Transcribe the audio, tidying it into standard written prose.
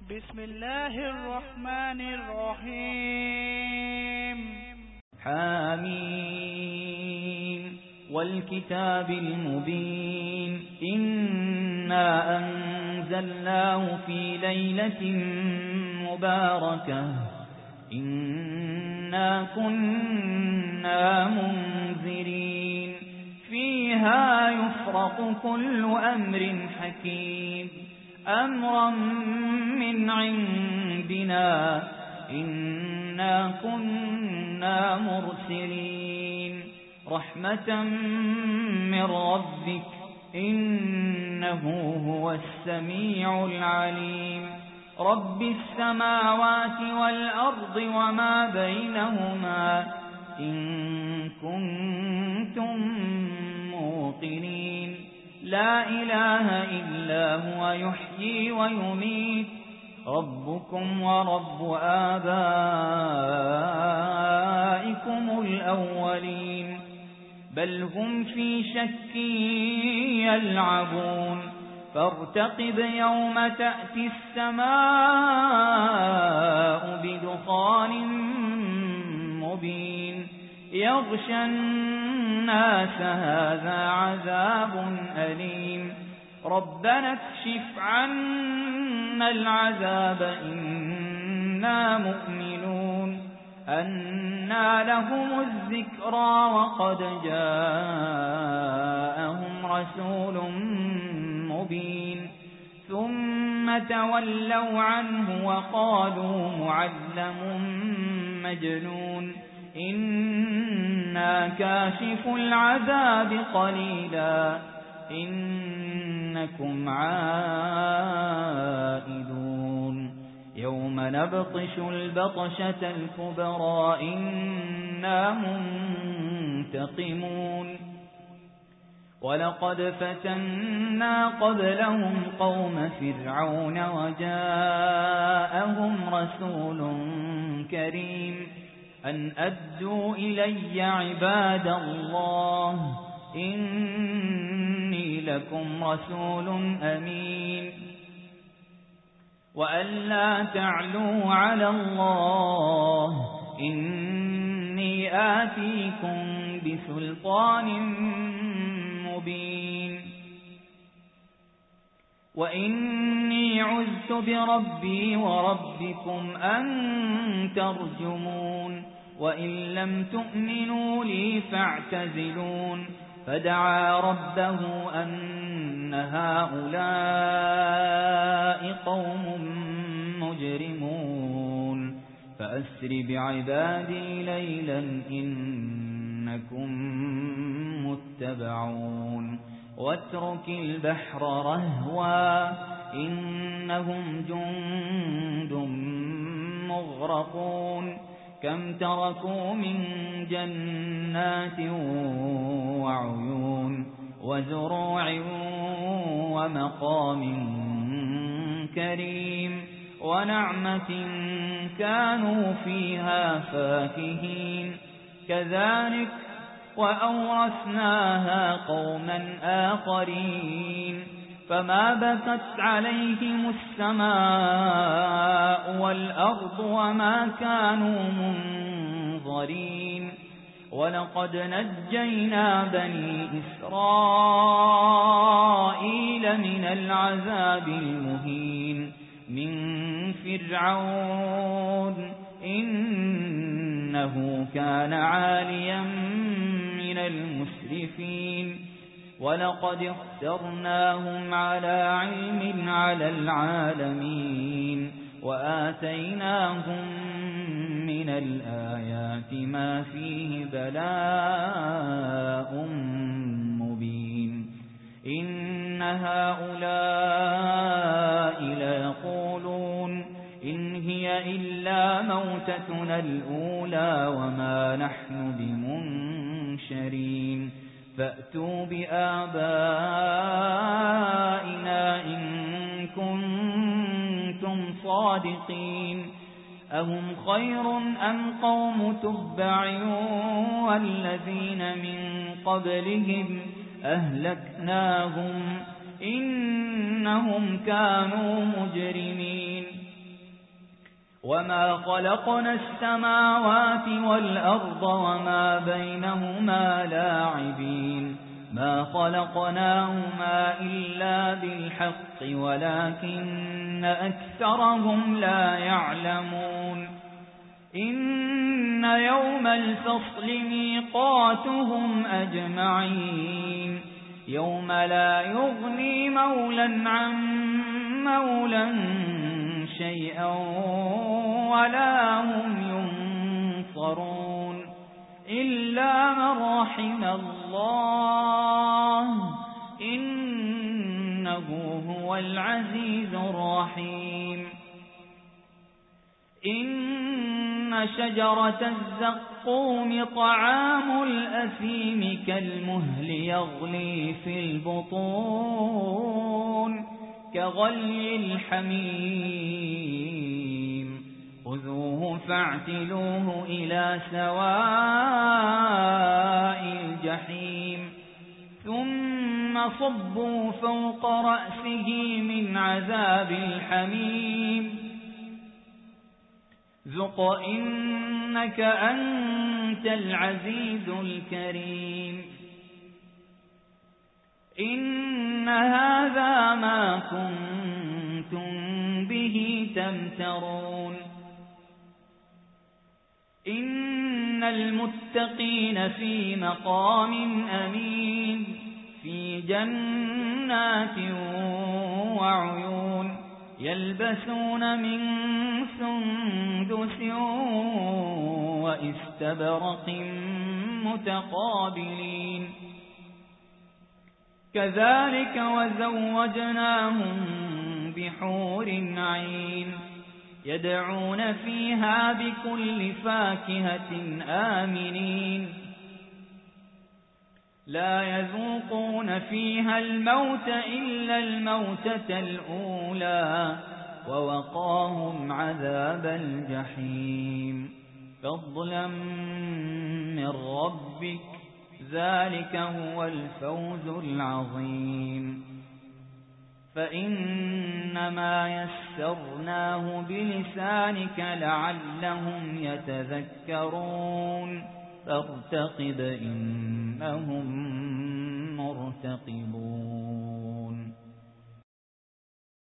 بسم الله الرحمن الرحيم. حميم والكتاب المبين إنا أنزلناه في ليلة مباركة إنا كنا منذرين فيها يفرق كل أمر حكيم أمرا من عندنا إنا كنا مرسلين رحمة من ربك إنه هو السميع العليم رب السماوات والأرض وما بينهما إن كنتم موقنين لا إله إلا هو يحيي ويميت ربكم ورب آبائكم الأولين بل هم في شك يلعبون فارتقب يوم تأتي السماء بدخان مبين يغشى الناس هذا عذاب أليم ربنا اكشف عنا العذاب إنا مؤمنون أنى لهم الذكرى وقد جاءهم رسول مبين ثم تولوا عنه وقالوا معلم مجنون إنا كاشف العذاب قليلا إنكم عائدون يوم نبطش البطشة الكبرى إنا منتقمون ولقد فتنا قبلهم قوم فرعون وجاءهم رسول كريم أن أدوا إلي عباد الله إني لكم رسول أمين وأن لا تعلوا على الله إني آتيكم بسلطان مبين وإني عذت بربي وربكم أن ترجمون وإن لم تؤمنوا لي فاعتزلون فدعا ربه أن هؤلاء قوم مجرمون فأسر بعبادي ليلا إنكم متبعون واترك البحر رهوا إنهم جند مغرقون كم تركوا من جنات وعيون وزروع ومقام كريم ونعمة كانوا فيها فاكهين كذلك وأورثناها قوما آخرين فما بكت عليهم السماء والأرض وما كانوا منظرين ولقد نجينا بني إسرائيل من العذاب المهين من فرعون إنه كان عاليا من المسرفين ولقد اخترناهم على علم على العالمين وآتيناهم من الآيات ما فيه بلاء مبين إن هؤلاء ليقولون إن هي إلا موتتنا الأولى وما نحن بمنشرين فأتوا بآبائنا إن كنتم صادقين أهم خير أم قوم تبع والذين من قبلهم أهلكناهم إنهم كانوا مجرمين وما خلقنا السماوات والأرض وما بينهما لاعبين ما خلقناهما إلا بالحق ولكن أكثرهم لا يعلمون إن يوم الفصل ميقاتهم أجمعين يوم لا يغني مولا عن مولا شيئا ولا هم ينصرون إلا من رحم الله إنه هو العزيز الرحيم إن شجرة الزقوم طعام الأثيم كالمهل يغلي في البطون كغلي الحميم خذوه فاعتلوه إلى سواء الجحيم ثم صبوا فوق رأسه من عذاب الحميم ذق إنك أنت العزيز الكريم إن هذا ما كنتم به تمترون إن المتقين في مقام أمين في جنات وعيون يلبسون من سندس وإستبرق متقابلين كذلك وزوجناهم بحور عين يدعون فيها بكل فاكهة آمنين لا يذوقون فيها الموت إلا الموتة الأولى ووقاهم عذاب الجحيم فضلا من ربك ذلك هو الفوز العظيم فإنما يسرناه بلسانك لعلهم يتذكرون فارتقب إنهم مرتقبون